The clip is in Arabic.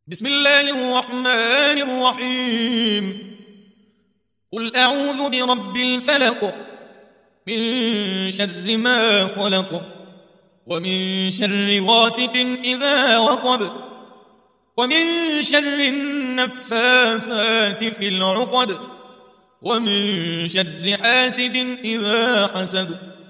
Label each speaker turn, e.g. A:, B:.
A: بسم الله الرحمن الرحيم. قل أعوذ برب الفلق من شر ما خلق ومن شر غاسق إذا وقب ومن شر النفاثات في العقد ومن شر حاسد إذا حسد.